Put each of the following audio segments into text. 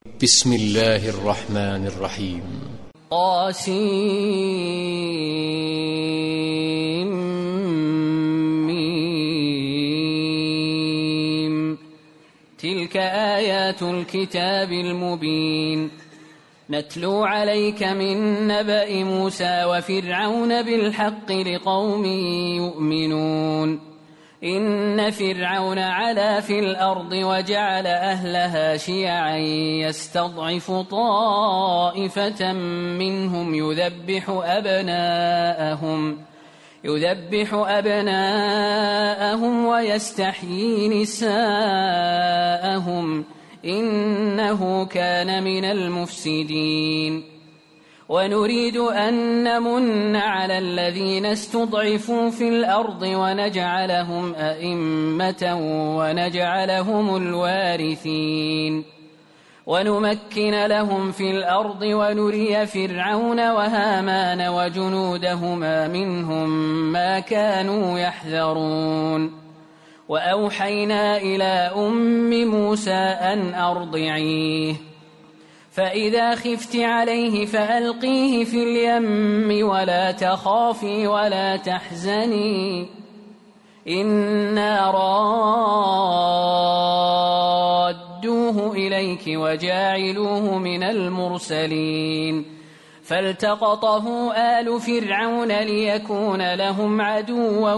بسم الله الرحمن الرحيم. طاسيم. تلك آيات الكتاب المبين. نتلو عليك من نبأ موسى وفرعون بالحق لقوم يؤمنون. إن فرعون علا في الأرض وجعل أهلها شيعا يستضعف طائفة منهم يذبح أبناءهم ويستحيي نساءهم إنه كان من المفسدين. ونريد أن نمن على الذين استضعفوا في الأرض ونجعلهم أئمة ونجعلهم الوارثين ونمكن لهم في الأرض ونري فرعون وهامان وجنودهما منهم ما كانوا يحذرون. وأوحينا إلى أم موسى أن أرضعيه فإذا خفت عليه فألقيه في اليم ولا تخافي ولا تحزني إنا رادوه إليك وجاعلوه من المرسلين. فالتقطه آل فرعون ليكون لهم عدوا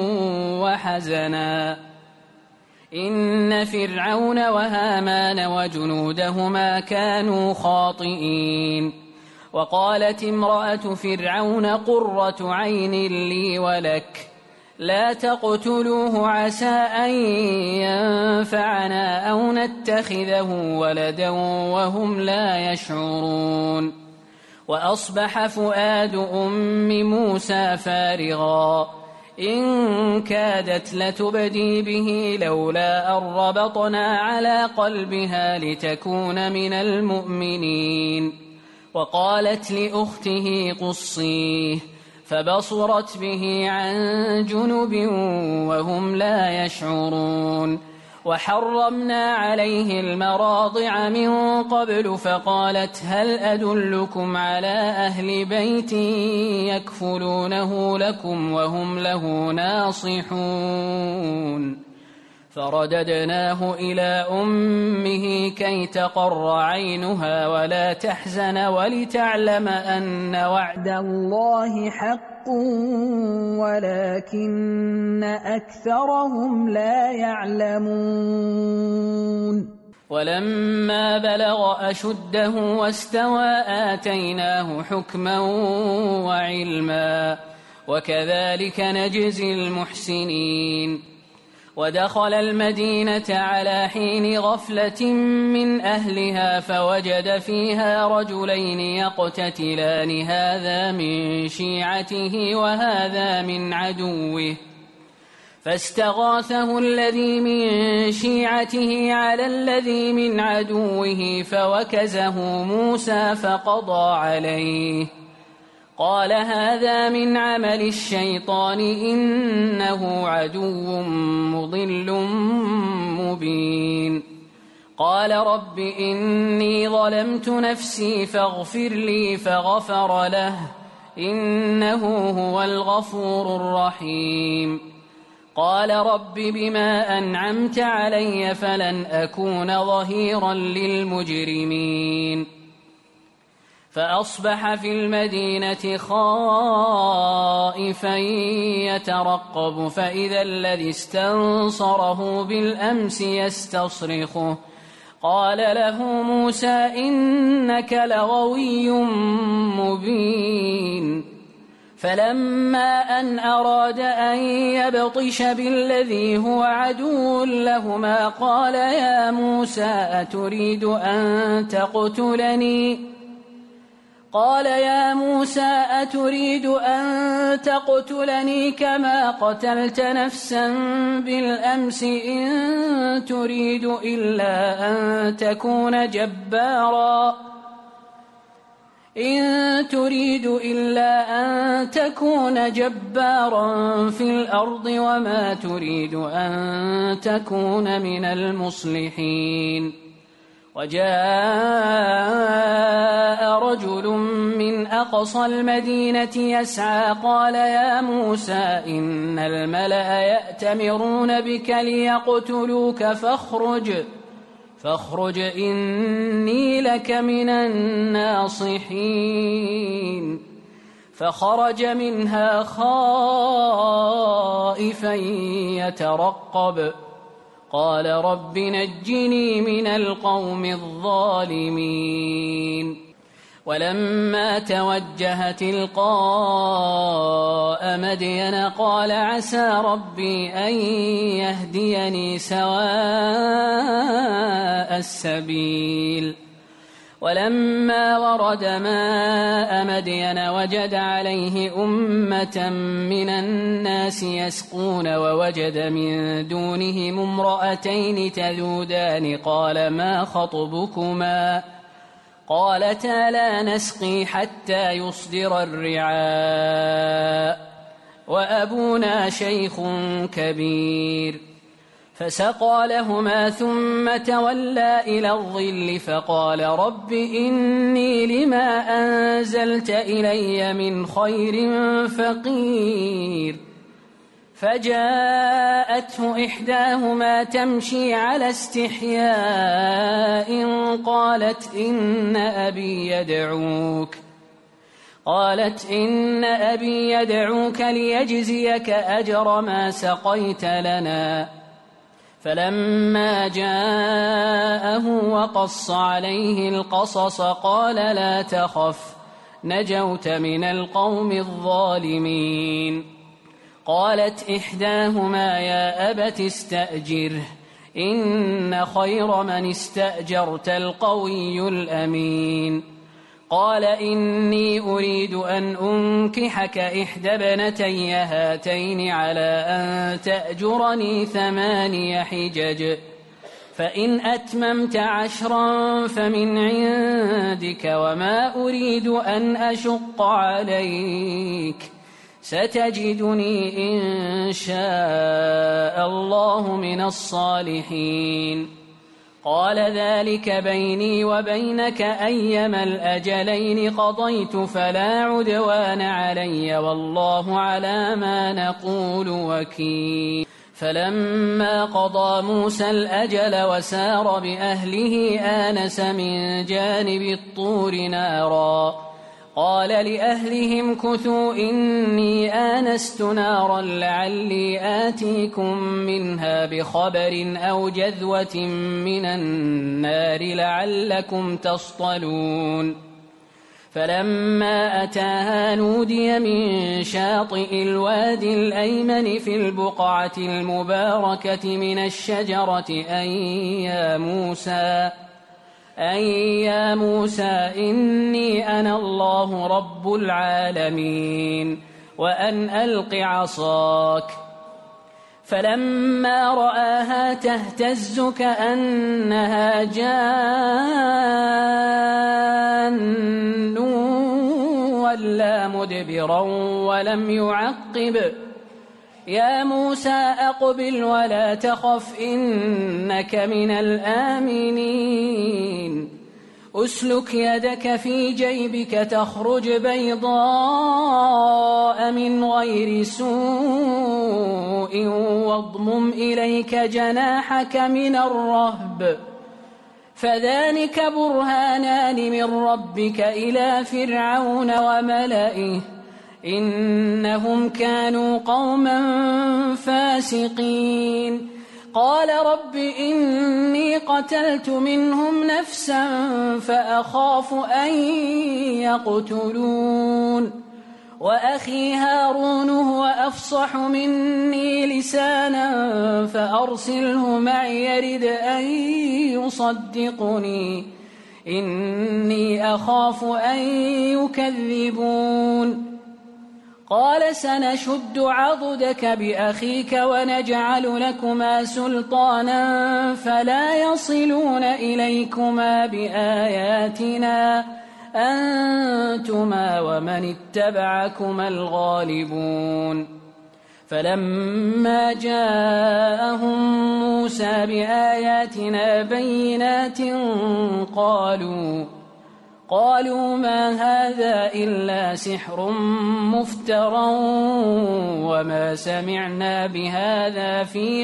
وحزنا إن فرعون وهامان وجنودهما كانوا خاطئين. وقالت امرأة فرعون قرة عين لي ولك لا تقتلوه عسى أن ينفعنا أو نتخذه ولدا وهم لا يشعرون. وأصبح فؤاد أم موسى فارغا إن كادت لتبدي به لولا أن ربطنا على قلبها لتكون من المؤمنين. وقالت لأخته قصيه فبصرت به عن جنب وهم لا يشعرون. وحرمنا عليه المراضع من قبل فقالت هل أدلكم على أهل بيت يكفلونه لكم وهم له ناصحون. فرددناه إلى أمه كي تقر عينها ولا تحزن ولتعلم أن وعد الله حق ولكن أكثرهم لا يعلمون. ولما بلغ أشده واستوى آتيناه حكما وعلما وكذلك نجزي المحسنين. ودخل المدينة على حين غفلة من أهلها فوجد فيها رجلين يقتتلان هذا من شيعته وهذا من عدوه فاستغاثه الذي من شيعته على الذي من عدوه فوكزه موسى فقضى عليه قال هذا من عمل الشيطان إنه عدو مضل مبين. قال رب إني ظلمت نفسي فاغفر لي فغفر له إنه هو الغفور الرحيم. قال رب بما أنعمت علي فلن أكون ظهيرا للمجرمين. فأصبح في المدينة خائفا يترقب فإذا الذي استنصره بالأمس يستصرخه قال له موسى إنك لغوي مبين. فلما أن أراد أن يبطش بالذي هو عدو لهما قال يا موسى أتريد أن تقتلني كما قتلت نفسا بالأمس إن تريد إلا أن تكون جبارا في الأرض وما تريد أن تكون من المصلحين. وجاء رجل من أقصى المدينة يسعى قال يا موسى إن الملأ يأتمرون بك ليقتلوك فاخرج إني لك من الناصحين. فخرج منها خائفا يترقب قال رب نجني من القوم الظالمين. ولما توجه تلقاء مدين قال عسى ربي أن يهديني سواء السبيل. ولما ورد ماء مدين وجد عليه أمة من الناس يسقون ووجد من دونهم امرأتين تذودان قال ما خطبكما قالتا لا نسقي حتى يصدر الرعاء وأبونا شيخ كبير. فسقى لهما ثم تولى إلى الظل فقال رب إني لما أنزلت إلي من خير فقير. فجاءته إحداهما تمشي على استحياء قالت إن أبي يدعوك ليجزيك أجر ما سقيت لنا. فلما جاءه وقص عليه القصص قال لا تخف نجوت من القوم الظالمين. قالت إحداهما يا أبت استأجره إن خير من استأجرت القوي الأمين. قال إني أريد أن أنكحك إحدى ابنتي هاتين على أن تأجرني 8 حجج فإن أتممت 10 فمن عندك وما أريد أن أشق عليك ستجدني إن شاء الله من الصالحين. قال ذلك بيني وبينك أيما الأجلين قضيت فلا عدوان علي والله على ما نقول وكيل. فلما قضى موسى الأجل وسار بأهله آنس من جانب الطور نارا قال لأهلهم كثوا إني آنست نارا لعلي آتيكم منها بخبر أو جذوة من النار لعلكم تصطلون. فلما أتاها نودي من شاطئ الوادي الأيمن في البقعة المباركة من الشجرة أن يا موسى إني أنا الله رب العالمين وأن ألق عصاك. فلما رآها تهتز كأنها جان ولا مدبرا ولم يعقب يا موسى أقبل ولا تخف إنك من الآمنين. أسلك يدك في جيبك تخرج بيضاء من غير سوء واضمم إليك جناحك من الرهب فذلك برهانان من ربك إلى فرعون وملئه إنهم كانوا قوما فاسقين. قال رب إني قتلت منهم نفسا فأخاف أن يقتلون وأخي هارون هو أفصح مني لسانا فأرسله معي يرد أن يصدقني إني أخاف أن يكذبون. قال سنشد عضدك بأخيك ونجعل لكما سلطانا فلا يصلون إليكما بآياتنا أنتما ومن اتبعكما الغالبون. فلما جاءهم موسى بآياتنا بينات قالوا ما هذا إلا سحر مفترى وما سمعنا بهذا في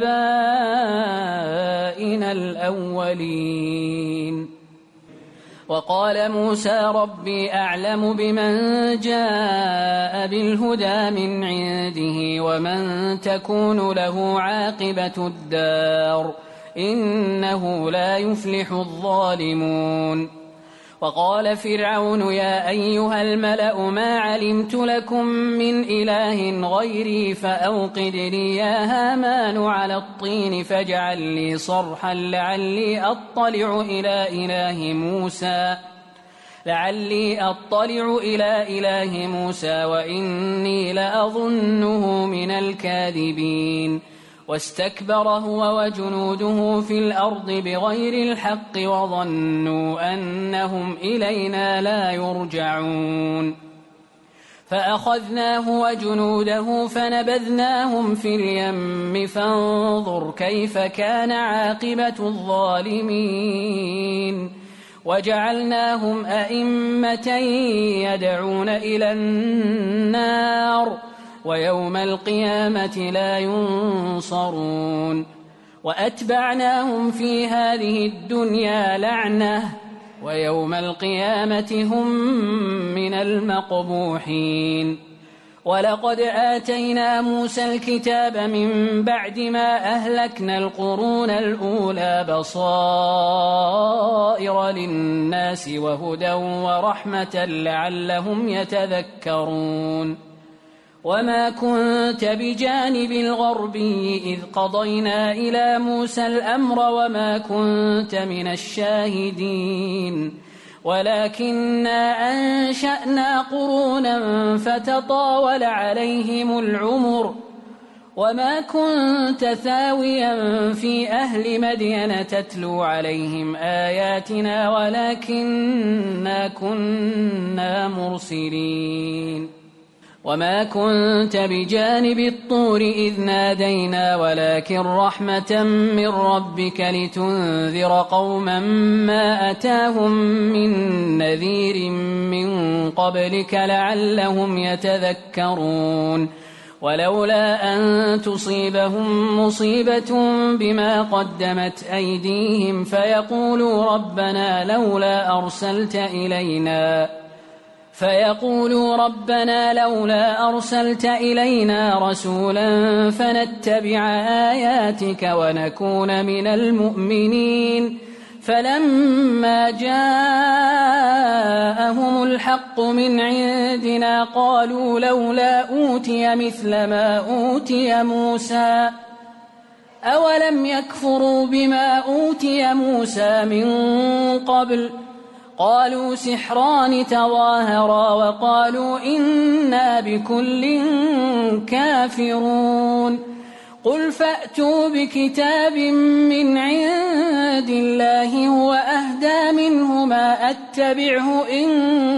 آبائنا الأولين. وقال موسى ربي أعلم بمن جاء بالهدى من عنده ومن تكون له عاقبة الدار إنه لا يفلح الظالمون. وقال فرعون يا أيها الملأ ما علمت لكم من إله غيري فأوقد لي يا هامان على الطين فاجعل لي صرحا لعلي أطلع إلى إله موسى وإني لأظنه من الكاذبين. واستكبر هو وجنوده في الأرض بغير الحق وظنوا أنهم إلينا لا يرجعون. فأخذناه وجنوده فنبذناهم في اليم فانظر كيف كان عاقبة الظالمين. وجعلناهم أئمة يدعون إلى النار ويوم القيامة لا ينصرون. وأتبعناهم في هذه الدنيا لعنة ويوم القيامة هم من المقبوحين. ولقد آتينا موسى الكتاب من بعد ما أهلكنا القرون الأولى بصائر للناس وهدى ورحمة لعلهم يتذكرون. وما كنت بجانب الغربي إذ قضينا إلى موسى الأمر وما كنت من الشاهدين ولكننا أنشأنا قرونا فتطاول عليهم العمر وما كنت ثاويا في أهل مدين تتلو عليهم آياتنا ولكننا كنا مرسلين. وما كنت بجانب الطور إذ نادينا ولكن رحمة من ربك لتنذر قوما ما أتاهم من نذير من قبلك لعلهم يتذكرون. ولولا أن تصيبهم مصيبة بما قدمت أيديهم فيقولوا ربنا لولا أرسلت إلينا رسولا فنتبع آياتك ونكون من المؤمنين. فلما جاءهم الحق من عندنا قالوا لولا أوتي مثل ما أوتي موسى أولم يكفروا بما أوتي موسى من قبل قالوا سحران تظاهرا وقالوا إنا بكل كافرون. قل فأتوا بكتاب من عند الله هو أهدى منه ما أتبعه إن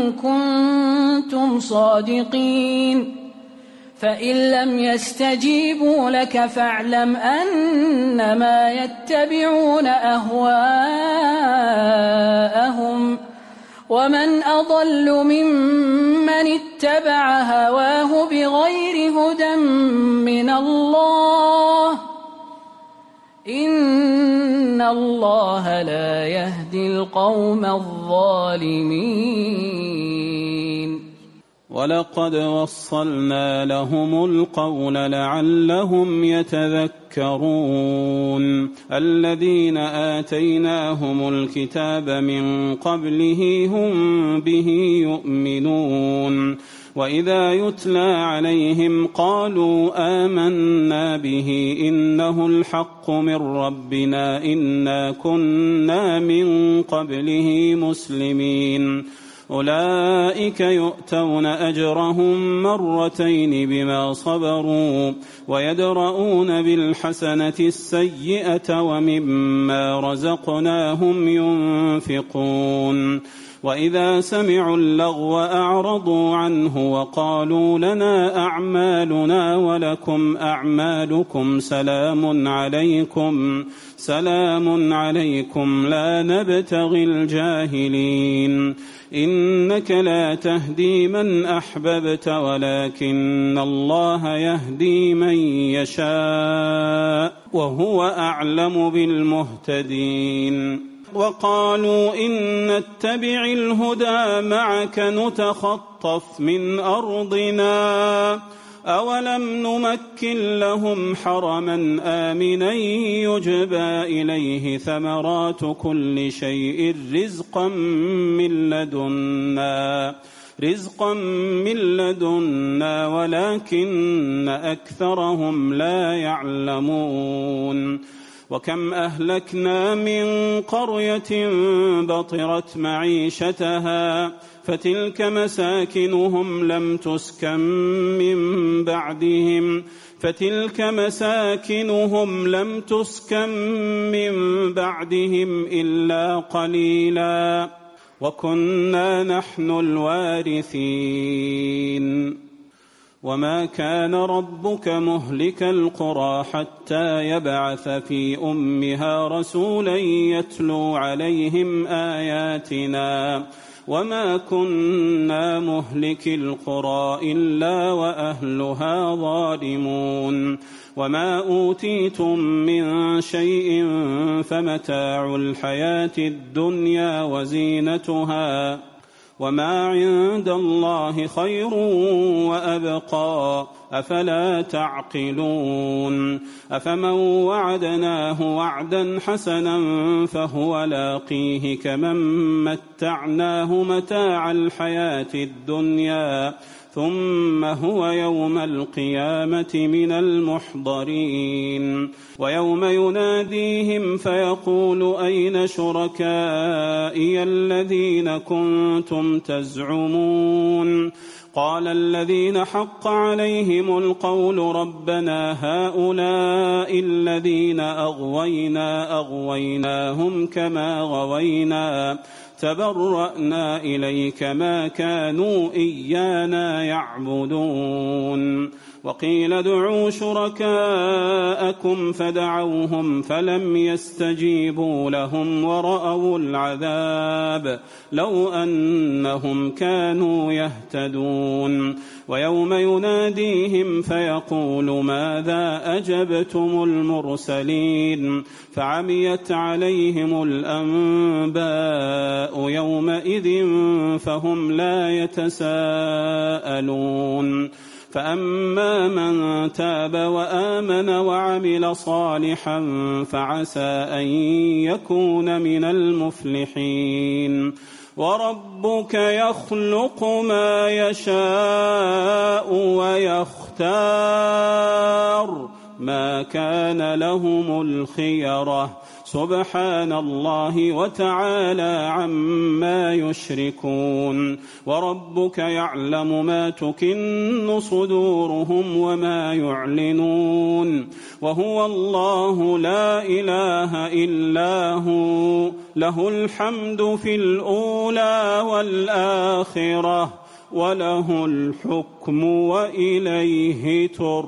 كنتم صادقين. فإن لم يستجيبوا لك فاعلم أنما يتبعون أهواءهم ومن أضل ممن اتبع هواه بغير هدى من الله إن الله لا يهدي القوم الظالمين. ولقد وصلنا لهم القول لعلهم يتذكرون. الذين آتيناهم الكتاب من قبله هم به يؤمنون وإذا يتلى عليهم قالوا آمنا به إنه الحق من ربنا إنا كنا من قبله مسلمين. أولئك يؤتون أجرهم مرتين بما صبروا ويدرؤون بالحسنة السيئة ومما رزقناهم ينفقون. وإذا سمعوا اللغو أعرضوا عنه وقالوا لنا أعمالنا ولكم أعمالكم سلام عليكم لا نبتغي الجاهلين إنك لا تهدي من أحببت ولكن الله يهدي من يشاء وهو أعلم بالمهتدين وقالوا إن نتبع الهدى معك نتخطف من أرضنا أولم نمكن لهم حرما آمنا يجبى إليه ثمرات كل شيء رزقا من لدنا ولكن أكثرهم لا يعلمون وكم أهلكنا من قرية بطرت معيشتها فتلك مساكنهم لم تسكن من بعدهم إلا قليلا وكنا نحن الوارثين وما كان ربك مهلك القرى حتى يبعث في أمها رسولا يتلو عليهم آياتنا وما كنا مهلك القرى إلا وأهلها ظالمون وما أوتيتم من شيء فمتاع الحياة الدنيا وزينتها وما عند الله خير وأبقى أفلا تعقلون أفمن وعدناه وعدا حسنا فهو لاقيه كمن متعناه متاع الحياة الدنيا ثم هو يوم القيامة من المحضرين ويوم يناديهم فيقول أين شركائي الذين كنتم تزعمون قال الذين حق عليهم القول ربنا هؤلاء الذين أغويناهم كما غوينا تبرأنا إليك ما كانوا إيانا يعبدون وقيل ادعوا شركاءكم فدعوهم فلم يستجيبوا لهم ورأوا العذاب لو أنهم كانوا يهتدون ويوم يناديهم فيقول ماذا أجبتم المرسلين فعميت عليهم الأنباء يومئذ فهم لا يتساءلون فأما من تاب وآمن وعمل صالحا فعسى أن يكون من المفلحين وربك يخلق ما يشاء ويختار ما كان لهم الخيرة سبحان الله وتعالى عما يشركون وربك يعلم ما تكن صدورهم وما يعلنون وهو الله لا إله إلا هو له الحمد في الأولى والآخرة وله الحكم وإليه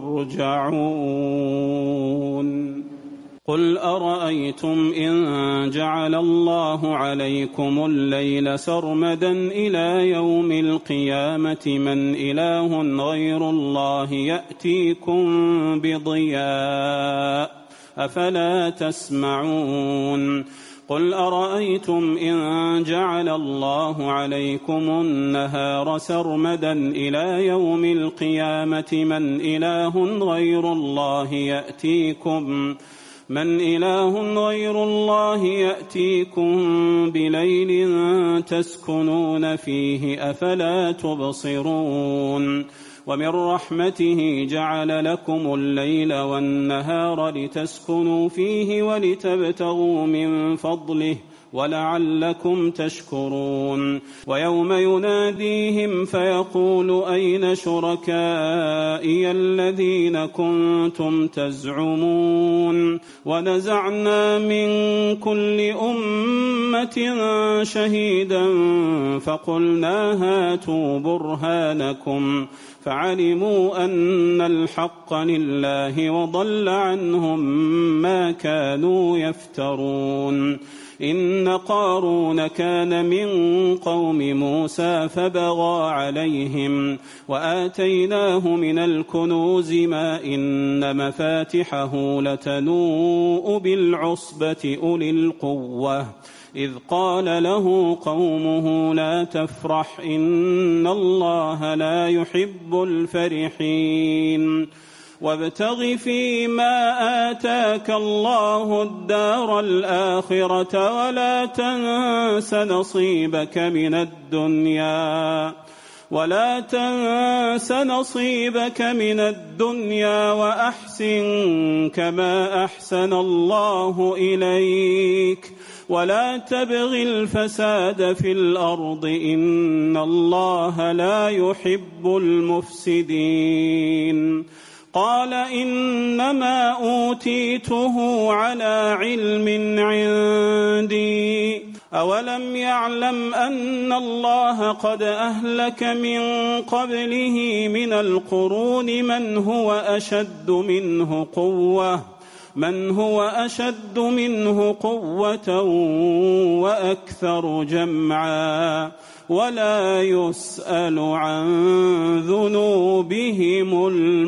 ترجعون قل أرأيتم إن جعل الله عليكم الليل سرمدا إلى يوم القيامة من إله غير الله يأتيكم بضياء أفلا تسمعون قل أرأيتم إن جعل الله عليكم النهار سرمدا إلى يوم القيامة من إله غير الله يأتيكم بليل تسكنون فيه أفلا تبصرون ومن رحمته جعل لكم الليل والنهار لتسكنوا فيه ولتبتغوا من فضله ولعلكم تشكرون. ويوم يناديهم فيقول أين شركائي الذين كنتم تزعمون ونزعنا من كل أمة شهيدا فقلنا هاتوا برهانكم فعلموا أن الحق لله وضل عنهم ما كانوا يفترون. إن قارون كان من قوم موسى فبغى عليهم وآتيناه من الكنوز ما إن مفاتحه لتنوء بالعصبة أولي القوة إذ قال له قومه لا تفرح إن الله لا يحب الفرحين. وابتغ فيما آتاك الله الدار الآخرة ولا تنس نصيبك من الدنيا وأحسن كما أحسن الله إليك ولا تبغ الفساد في الأرض إن الله لا يحب المفسدين. قال إنما أوتيته على علم عندي أولم يعلم أن الله قد أهلك من قبله من القرون من هو أشد منه قوة وأكثر جمعا ولا يسأل عن ذنوبهم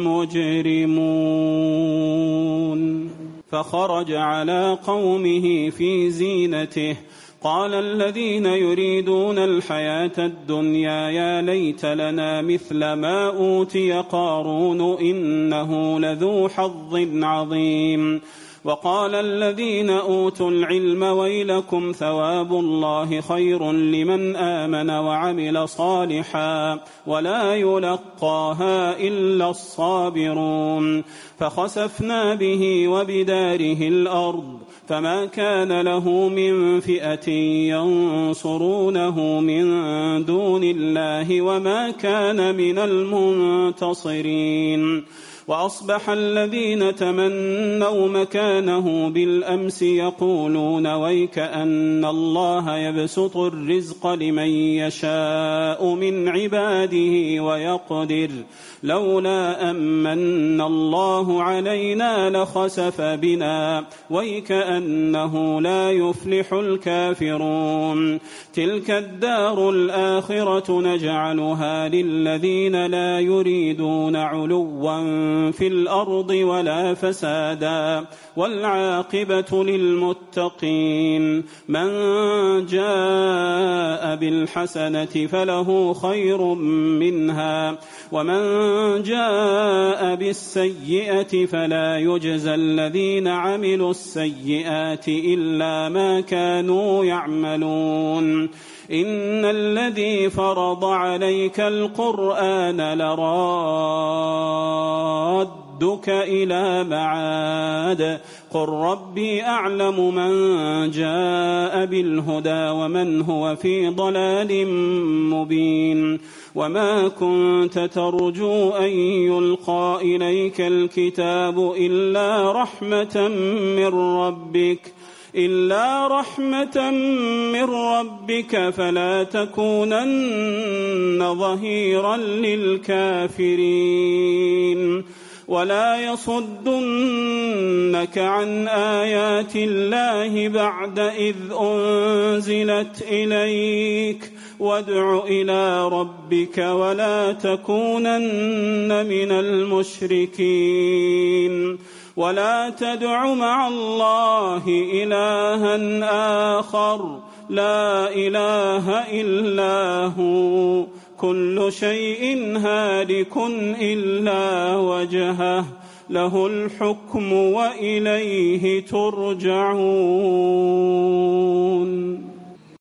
المجرمون. فخرج على قومه في زينته قال الذين يريدون الحياة الدنيا يا ليت لنا مثل ما أوتي قارون إنه لذو حظ عظيم. وقال الذين أوتوا العلم ويلكم ثواب الله خير لمن آمن وعمل صالحا ولا يلقاها إلا الصابرون. فخسفنا به وبداره الأرض فما كان له من فئة ينصرونه من دون الله وما كان من المنتصرين. وأصبح الذين تمنوا مكانه بالأمس يقولون ويك أن الله يبسط الرزق لمن يشاء من عباده ويقدر لولا أمن الله علينا لخسف بنا ويك أنه لا يفلح الكافرون. تلك الدار الآخرة نجعلها للذين لا يريدون علوا في الأرض ولا فسادا والعاقبة للمتقين. من جاء بالحسنة فله خير منها ومن جاء بالسيئة فلا يجزى الذين عملوا السيئات إلا ما كانوا يعملون. إن الذي فرض عليك القرآن لرادك إلى معاد قل ربي أعلم من جاء بالهدى ومن هو في ضلال مبين. وما كنت ترجو أن يلقى إليك الكتاب إلا رحمة من ربك فلا تكونن ظهيرا للكافرين. ولا يصدنك عن آيات الله بعد إذ أنزلت إليك وادع إلى ربك ولا تكونن من المشركين. ولا تدع مع الله إلها آخر لا إله إلا هو كل شيء هالك إلا وجهه له الحكم وإليه ترجعون.